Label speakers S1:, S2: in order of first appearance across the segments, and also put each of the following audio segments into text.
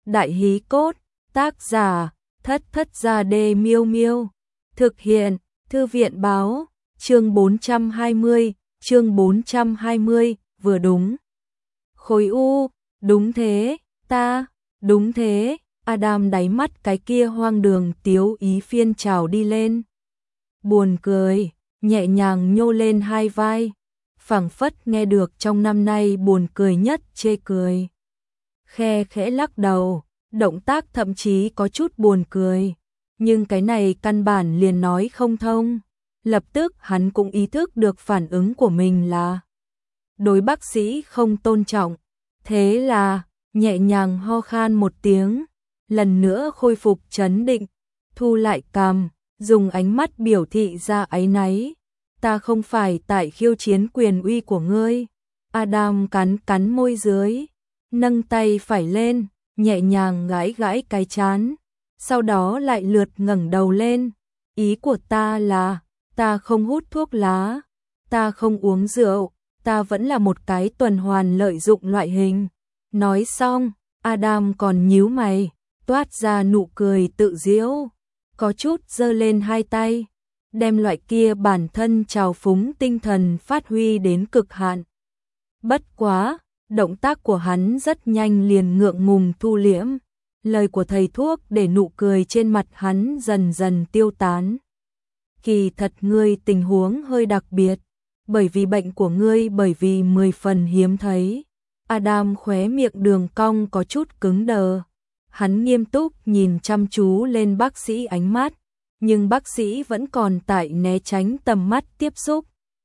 S1: Đại hí cốt, tác giả, Thất Thất Gia Đê Miêu Miêu. Thực hiện, Thư viện báo, chương 420, vừa đúng. Khối u, đúng thế, đúng thế, Adam đáy mắt cái kia hoang đường tiếu ý phiên trào đi lên. Buồn cười, nhẹ nhàng nhô lên hai vai, phảng phất nghe được trong năm nay buồn cười nhất chê cười. Khe khẽ lắc đầu, động tác thậm chí có chút buồn cười, nhưng cái này căn bản liền nói không thông. Lập tức hắn cũng ý thức được phản ứng của mình là đối bác sĩ không tôn trọng, thế là nhẹ nhàng ho khan một tiếng, lần nữa khôi phục trấn định, thu lại cằm, dùng ánh mắt biểu thị ra áy náy. Ta không phải tại khiêu chiến quyền uy của ngươi. Adam cắn cắn môi dưới, nâng tay phải lên, nhẹ nhàng gãi gãi cái trán, sau đó lại lượt ngẩng đầu lên. Ý của ta là, ta không hút thuốc lá, ta không uống rượu, ta vẫn là một cái tuần hoàn lợi dụng loại hình. Nói xong, Adam còn nhíu mày, toát ra nụ cười tự giễu, có chút giơ lên hai tay, đem loại kia bản thân trào phúng tinh thần phát huy đến cực hạn. Bất quá, động tác của hắn rất nhanh liền ngượng ngùng thu liễm, lời của thầy thuốc để nụ cười trên mặt hắn dần dần tiêu tán. Kỳ thật ngươi tình huống hơi đặc biệt, bởi vì bệnh của ngươi bởi vì 10 phần hiếm thấy. Adam khóe miệng đường cong có chút cứng đờ. Hắn nghiêm túc nhìn chăm chú lên bác sĩ ánh mắt, nhưng bác sĩ vẫn còn tại né tránh tầm mắt tiếp xúc.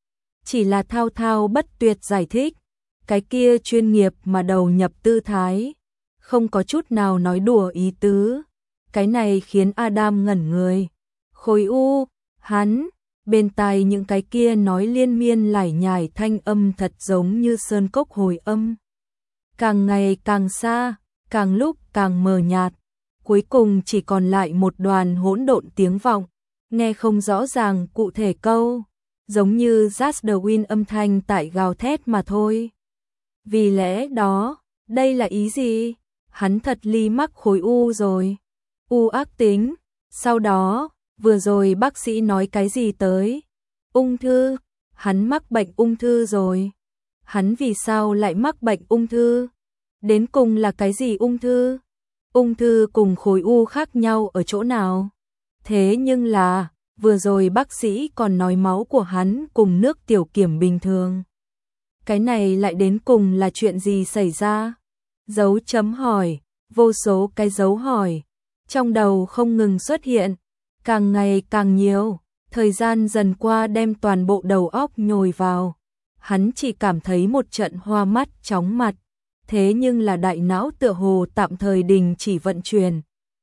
S1: Chỉ là thao thao bất tuyệt giải thích, cái kia chuyên nghiệp mà đầu nhập tư thái, không có chút nào nói đùa ý tứ. Cái này khiến Adam ngẩn người. Khối u, hắn, bên tai những cái kia nói liên miên lải nhải thanh âm thật giống như sơn cốc hồi âm. Càng ngày càng xa, càng lúc càng mờ nhạt, cuối cùng chỉ còn lại một đoàn hỗn độn tiếng vọng, nghe không rõ ràng cụ thể câu, giống như Just the Wind âm thanh tại gào thét mà thôi. Vì lẽ đó, đây là ý gì? Hắn thật ly mắc khối u rồi. U ác tính. Sau đó, vừa rồi bác sĩ nói cái gì tới? Ung thư. Hắn mắc bệnh ung thư rồi. Hắn vì sao lại mắc bệnh ung thư? Đến cùng là cái gì ung thư? Ung thư cùng khối u khác nhau ở chỗ nào? Thế nhưng là, vừa rồi bác sĩ còn nói máu của hắn cùng nước tiểu kiểm bình thường. Cái này lại đến cùng là chuyện gì xảy ra? Dấu chấm hỏi, vô số cái dấu hỏi, trong đầu không ngừng xuất hiện, càng ngày càng nhiều, thời gian dần qua đem toàn bộ đầu óc nhồi vào. Hắn chỉ cảm thấy một trận hoa mắt chóng mặt, thế nhưng là đại não tựa hồ tạm thời đình chỉ vận chuyển.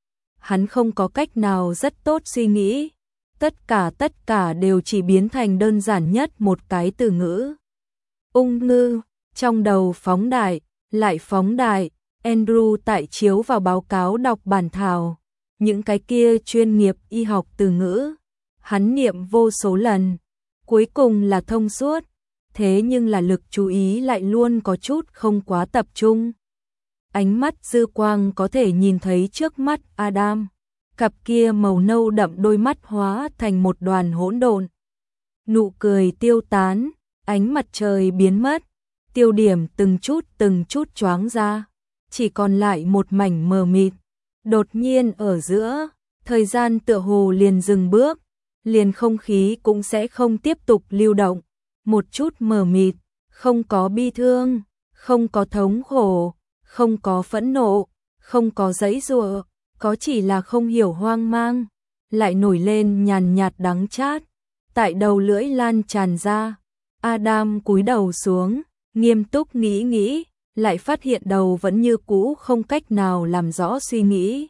S1: Hắn không có cách nào rất tốt suy nghĩ, tất cả đều chỉ biến thành đơn giản nhất một cái từ ngữ. Ung thư, trong đầu phóng đại, lại phóng đại, Andrew tại chiếu vào báo cáo đọc bản thảo, những cái kia chuyên nghiệp y học từ ngữ, hắn niệm vô số lần, cuối cùng là thông suốt, thế nhưng là lực chú ý lại luôn có chút không quá tập trung. Ánh mắt dư quang có thể nhìn thấy trước mắt Adam, cặp kia màu nâu đậm đôi mắt hóa thành một đoàn hỗn độn. Nụ cười tiêu tán, ánh mặt trời biến mất, tiêu điểm từng chút choáng ra, chỉ còn lại một mảnh mờ mịt. Đột nhiên ở giữa, thời gian tựa hồ liền dừng bước, liền không khí cũng sẽ không tiếp tục lưu động, một chút mờ mịt, không có bi thương, không có thống khổ, không có phẫn nộ, không có giãy giụa, có chỉ là không hiểu hoang mang, lại nổi lên nhàn nhạt đắng chát, tại đầu lưỡi lan tràn ra. Adam cúi đầu xuống, nghiêm túc nghĩ, lại phát hiện đầu vẫn như cũ không cách nào làm rõ suy nghĩ.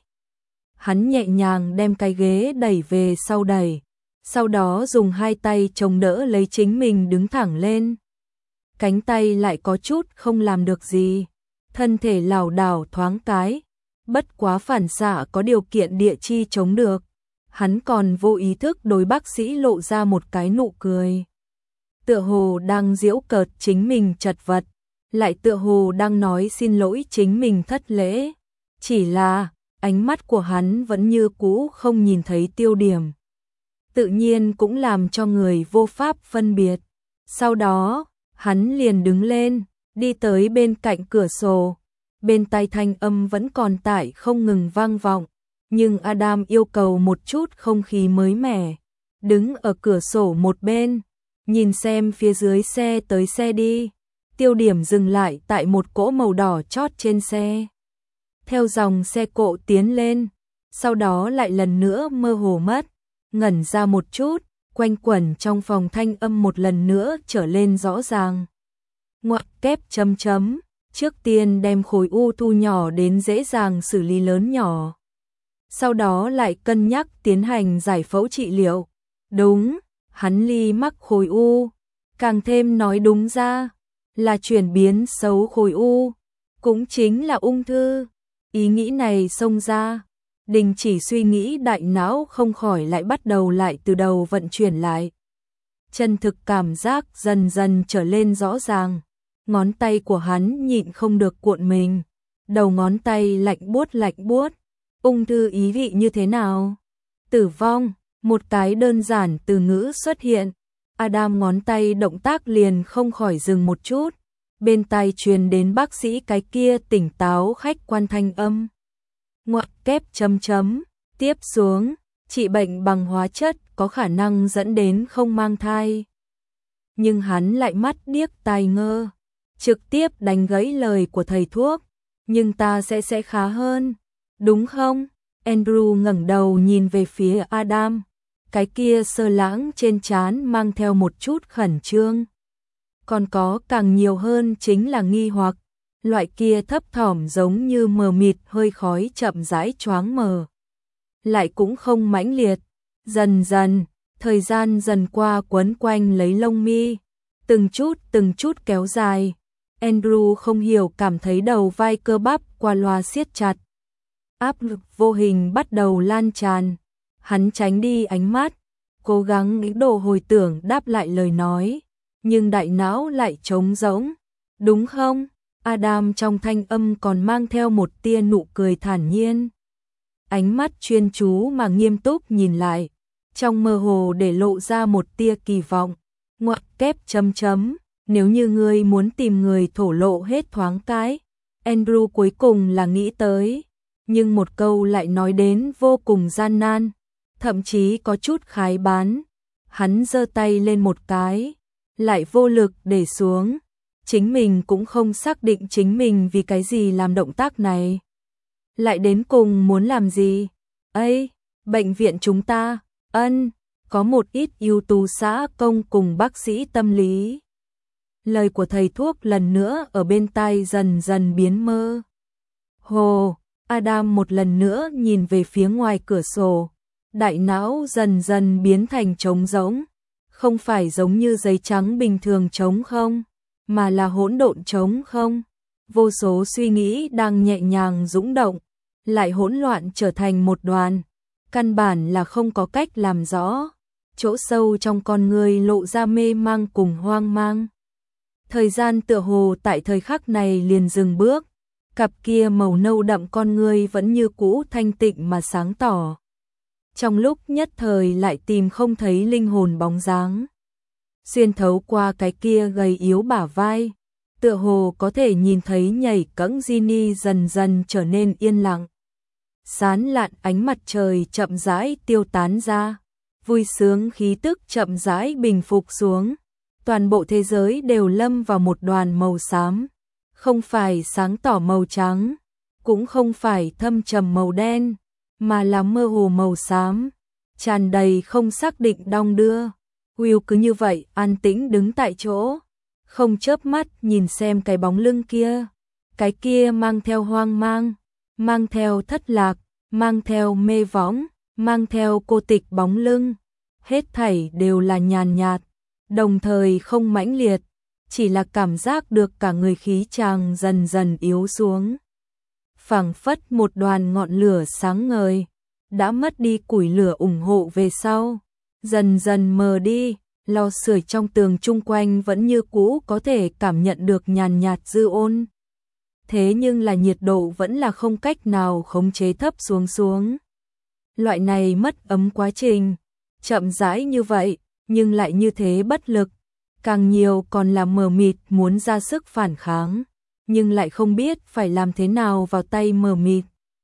S1: Hắn nhẹ nhàng đem cái ghế đẩy về sau đẩy, sau đó dùng hai tay chống đỡ lấy chính mình đứng thẳng lên. Cánh tay lại có chút không làm được gì, thân thể lảo đảo thoáng cái, bất quá phản xạ có điều kiện địa chi chống được. Hắn còn vô ý thức đối bác sĩ lộ ra một cái nụ cười. Tựa hồ đang giễu cợt chính mình chật vật, lại tựa hồ đang nói xin lỗi chính mình thất lễ. Chỉ là, ánh mắt của hắn vẫn như cũ không nhìn thấy tiêu điểm. Tự nhiên cũng làm cho người vô pháp phân biệt. Sau đó, hắn liền đứng lên, đi tới bên cạnh cửa sổ. Bên tai thanh âm vẫn còn tại không ngừng vang vọng, nhưng Adam yêu cầu một chút không khí mới mẻ. Đứng ở cửa sổ một bên, nhìn xem phía dưới xe tới xe đi. Tiêu điểm dừng lại tại một cỗ màu đỏ chót trên xe. Theo dòng xe cộ tiến lên, sau đó lại lần nữa mơ hồ mất, ngẩn ra một chút, quanh quẩn trong phòng thanh âm một lần nữa trở lên rõ ràng. Ngoặc kép chấm chấm, trước tiên đem khối u thu nhỏ đến dễ dàng xử lý lớn nhỏ. Sau đó lại cân nhắc tiến hành giải phẫu trị liệu. Đúng, hắn ly mắc khối u, càng thêm nói đúng ra là chuyển biến xấu khối u, cũng chính là ung thư. Ý nghĩ này xông ra, đình chỉ suy nghĩ đại não không khỏi lại bắt đầu lại từ đầu vận chuyển lại. Chân thực cảm giác dần dần trở lên rõ ràng, ngón tay của hắn nhịn không được cuộn mình, đầu ngón tay lạnh buốt, ung thư ý vị như thế nào? Tử vong, một cái đơn giản từ ngữ xuất hiện, Adam ngón tay động tác liền không khỏi dừng một chút, bên tai truyền đến bác sĩ cái kia tỉnh táo khách quan thanh âm. Ngoặc kép chấm chấm, tiếp xuống, trị bệnh bằng hóa chất có khả năng dẫn đến không mang thai. Nhưng hắn lại mắt điếc tai ngơ, trực tiếp đánh gãy lời của thầy thuốc, nhưng ta sẽ khá hơn, đúng không? Andrew ngẩng đầu nhìn về phía Adam, cái kia sơ lãng trên trán mang theo một chút khẩn trương. Còn có càng nhiều hơn chính là nghi hoặc, loại kia thấp thỏm giống như mờ mịt hơi khói chậm rãi choáng mờ. Lại cũng không mãnh liệt, dần dần, thời gian dần qua quấn quanh lấy lông mi, từng chút kéo dài. Andrew không hiểu cảm thấy đầu vai cơ bắp qua loa siết chặt. Áp lực vô hình bắt đầu lan tràn, hắn tránh đi ánh mắt, cố gắng nghĩ đồ hồi tưởng đáp lại lời nói, nhưng đại não lại trống rỗng. Đúng không? Adam trong thanh âm còn mang theo một tia nụ cười thản nhiên. Ánh mắt chuyên chú mà nghiêm túc nhìn lại, trong mơ hồ để lộ ra một tia kỳ vọng. Ngoặc kép chấm chấm, nếu như ngươi muốn tìm người thổ lộ hết thoáng cái. Andrew cuối cùng là nghĩ tới, nhưng một câu lại nói đến vô cùng gian nan, thậm chí có chút khái bán. Hắn giơ tay lên một cái, lại vô lực để xuống. Chính mình cũng không xác định chính mình vì cái gì làm động tác này. Lại đến cùng muốn làm gì? Ây, bệnh viện chúng ta, có một ít ưu tú xã công cùng bác sĩ tâm lý. Lời của thầy thuốc lần nữa ở bên tai dần dần biến mơ. Hồ, Adam một lần nữa nhìn về phía ngoài cửa sổ. Đại não dần dần biến thành trống rỗng. Không phải giống như giấy trắng bình thường trống không, mà là hỗn độn trống không. Vô số suy nghĩ đang nhẹ nhàng dũng động, lại hỗn loạn trở thành một đoàn. Căn bản là không có cách làm rõ. Chỗ sâu trong con người lộ ra mê mang cùng hoang mang. Thời gian tựa hồ tại thời khắc này liền dừng bước. Cặp kia màu nâu đậm con người vẫn như cũ thanh tịnh mà sáng tỏ. Trong lúc nhất thời lại tìm không thấy linh hồn bóng dáng. Xuyên thấu qua cái kia gầy yếu bả vai, tựa hồ có thể nhìn thấy nhảy cẫng Ginny dần dần trở nên yên lặng. Sán lạn ánh mặt trời chậm rãi tiêu tán ra, vui sướng khí tức chậm rãi bình phục xuống. Toàn bộ thế giới đều lâm vào một đoàn màu xám, không phải sáng tỏ màu trắng, cũng không phải thâm trầm màu đen, mà là mơ hồ màu xám, tràn đầy không xác định đong đưa. Will cứ như vậy an tĩnh đứng tại chỗ, không chớp mắt nhìn xem cái bóng lưng kia. Cái kia mang theo hoang mang, mang theo thất lạc, mang theo mê võng, mang theo cô tịch bóng lưng. Hết thảy đều là nhàn nhạt, đồng thời không mãnh liệt, chỉ là cảm giác được cả người khí chàng dần dần yếu xuống. Phảng phất một đoàn ngọn lửa sáng ngời, đã mất đi củi lửa ủng hộ về sau, dần dần mờ đi. Lò sưởi trong tường chung quanh vẫn như cũ có thể cảm nhận được nhàn nhạt dư ôn. thế nhưng là nhiệt độ vẫn là không cách nào khống chế thấp xuống. Loại này mất ấm quá trình, chậm rãi như vậy, nhưng lại như thế bất lực, càng nhiều còn là mờ mịt muốn ra sức phản kháng, nhưng lại không biết phải làm thế nào vào tay mờ mịt.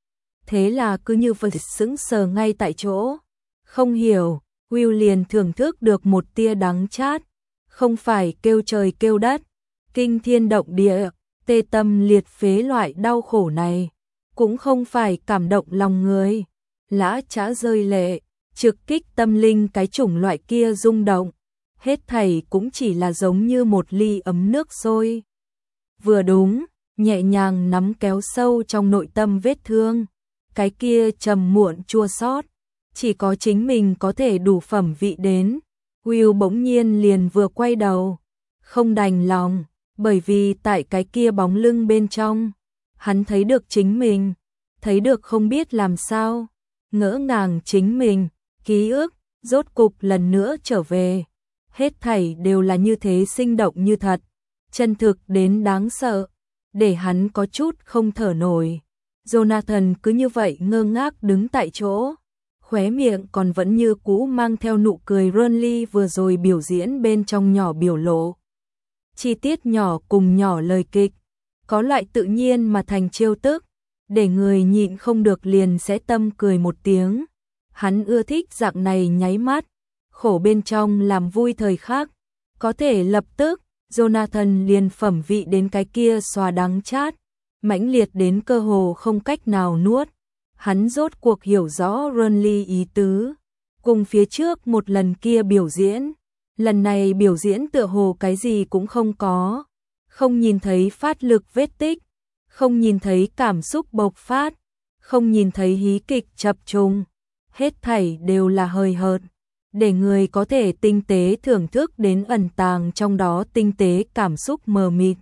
S1: Thế là cứ như vậy sững sờ ngay tại chỗ, không hiểu, Will liền thưởng thức được một tia đắng chát, không phải kêu trời kêu đất, kinh thiên động địa, tê tâm liệt phế loại đau khổ này, cũng không phải cảm động lòng người, lã chã rơi lệ, trực kích tâm linh cái chủng loại kia rung động, hết thảy cũng chỉ là giống như một ly ấm nước sôi. Vừa đúng, nhẹ nhàng nắm kéo sâu trong nội tâm vết thương, cái kia trầm muộn chua xót, chỉ có chính mình có thể đủ phẩm vị đến. Will bỗng nhiên liền vừa quay đầu, không đành lòng, bởi vì tại cái kia bóng lưng bên trong, hắn thấy được chính mình, thấy được không biết làm sao, ngỡ ngàng chính mình, ký ức, rốt cục lần nữa trở về. Hết thảy đều là như thế sinh động như thật, chân thực đến đáng sợ, để hắn có chút không thở nổi. Jonathan cứ như vậy ngơ ngác đứng tại chỗ, khóe miệng còn vẫn như cũ mang theo nụ cười Ronly vừa rồi biểu diễn bên trong nhỏ biểu lộ. Chi tiết nhỏ cùng nhỏ lời kịch, có loại tự nhiên mà thành trêu tức, để người nhịn không được liền sẽ tâm cười một tiếng. Hắn ưa thích dạng này nháy mắt, khổ bên trong làm vui thời khắc, có thể lập tức, Jonathan liền phẩm vị đến cái kia xòa đắng chát, mãnh liệt đến cơ hồ không cách nào nuốt. Hắn rốt cuộc hiểu rõ Ronly ý tứ, cùng phía trước một lần kia biểu diễn, lần này biểu diễn tựa hồ cái gì cũng không có, không nhìn thấy phát lực vết tích, không nhìn thấy cảm xúc bộc phát, không nhìn thấy hí kịch chập trùng, hết thảy đều là hời hợt, để người có thể tinh tế thưởng thức đến ẩn tàng trong đó tinh tế cảm xúc mờ mịt,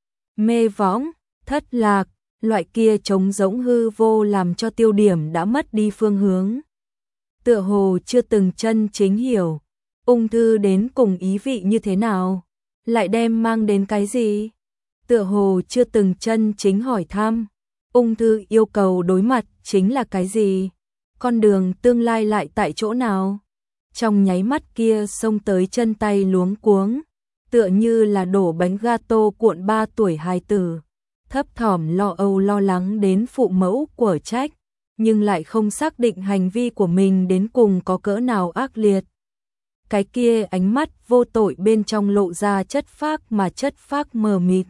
S1: mê võng, thất lạc, loại kia trống rỗng hư vô làm cho tiêu điểm đã mất đi phương hướng. Tựa hồ chưa từng chân chính hiểu, ung thư đến cùng ý vị như thế nào, lại đem mang đến cái gì? Tựa hồ chưa từng chân chính hỏi thăm, ung thư yêu cầu đối mặt chính là cái gì? Con đường tương lai lại tại chỗ nào? Trong nháy mắt kia xông tới chân tay luống cuống, tựa như là đổ bánh gato cuộn 3 tuổi hài tử, thấp thỏm lo âu lo lắng đến phụ mẫu của trách, nhưng lại không xác định hành vi của mình đến cùng có cỡ nào ác liệt. Cái kia ánh mắt vô tội bên trong lộ ra chất phác mà chất phác mờ mịt,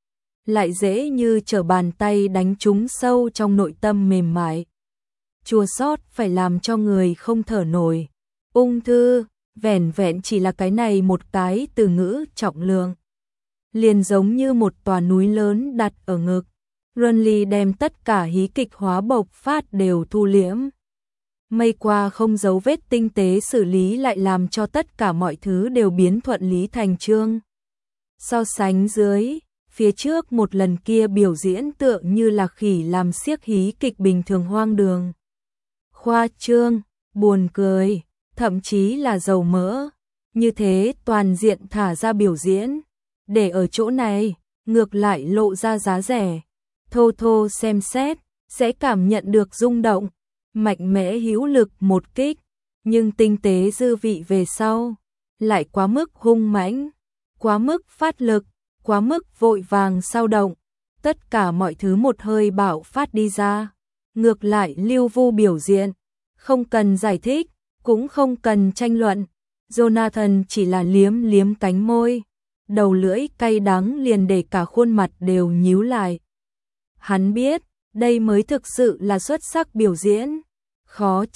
S1: lại dễ như trở bàn tay đánh trúng sâu trong nội tâm mềm mại. Chua xót phải làm cho người không thở nổi. Ung thư, vẻn vẹn chỉ là cái này một cái từ ngữ trọng lượng, liền giống như một tòa núi lớn đặt ở ngực. Ronly đem tất cả hí kịch hóa bộc phát đều thu liễm. Mây qua không dấu vết tinh tế xử lý lại làm cho tất cả mọi thứ đều biến thuận lý thành chương. So sánh dưới, phía trước một lần kia biểu diễn tựa như là khỉ làm xiếc hí kịch bình thường hoang đường, khoa trương, buồn cười, thậm chí là dầu mỡ. Như thế toàn diện thả ra biểu diễn, để ở chỗ này, ngược lại lộ ra giá rẻ. Thô thô xem xét, sẽ cảm nhận được rung động, mạnh mẽ hữu lực một kích, nhưng tinh tế dư vị về sau, lại quá mức hung mãnh, quá mức phát lực, quá mức vội vàng sao động, tất cả mọi thứ một hơi bạo phát đi ra, ngược lại lưu vu biểu diễn, không cần giải thích, cũng không cần tranh luận. Jonathan chỉ là liếm liếm cánh môi, đầu lưỡi cay đắng liền để cả khuôn mặt đều nhíu lại. Hắn biết, đây mới thực sự là xuất sắc biểu diễn. Khó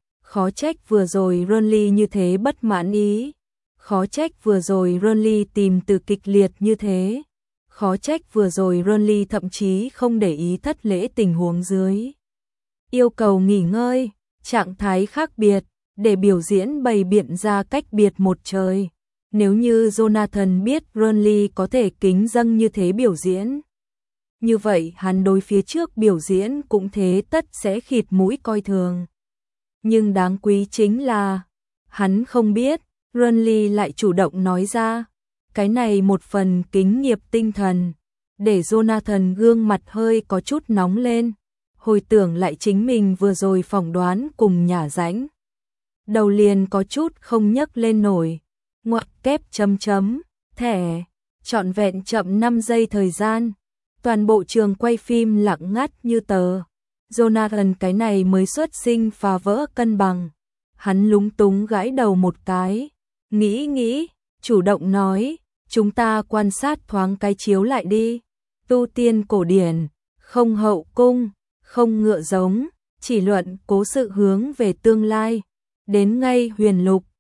S1: trách vừa rồi Ronly như thế bất mãn ý. Khó trách vừa rồi Ronly tìm từ kịch liệt như thế. Khó trách vừa rồi Ronly thậm chí không để ý thất lễ tình huống dưới. Yêu cầu nghỉ ngơi, trạng thái khác biệt, để biểu diễn bày biện ra cách biệt một trời. Nếu như Jonathan biết Ronly có thể kính dâng như thế biểu diễn, như vậy hắn đối phía trước biểu diễn cũng thế tất sẽ khịt mũi coi thường. Nhưng đáng quý chính là, hắn không biết, Ronly lại chủ động nói ra, cái này một phần kính nghiệp tinh thần, để Jonathan gương mặt hơi có chút nóng lên, hồi tưởng lại chính mình vừa rồi phỏng đoán cùng nhả rãnh. Đầu liền có chút không nhấc lên nổi, ngoặc kép chấm chấm, thẻ, trọn vẹn chậm 5 giây thời gian, toàn bộ trường quay phim lặng ngắt như tờ. Jonathan cái này mới xuất sinh phá vỡ cân bằng, hắn lúng túng gãi đầu một cái, nghĩ, chủ động nói, chúng ta quan sát thoáng cái chiếu lại đi, tu tiên cổ điển, không hậu cung, không ngựa giống, chỉ luận cố sự hướng về tương lai, đến ngay huyền lục,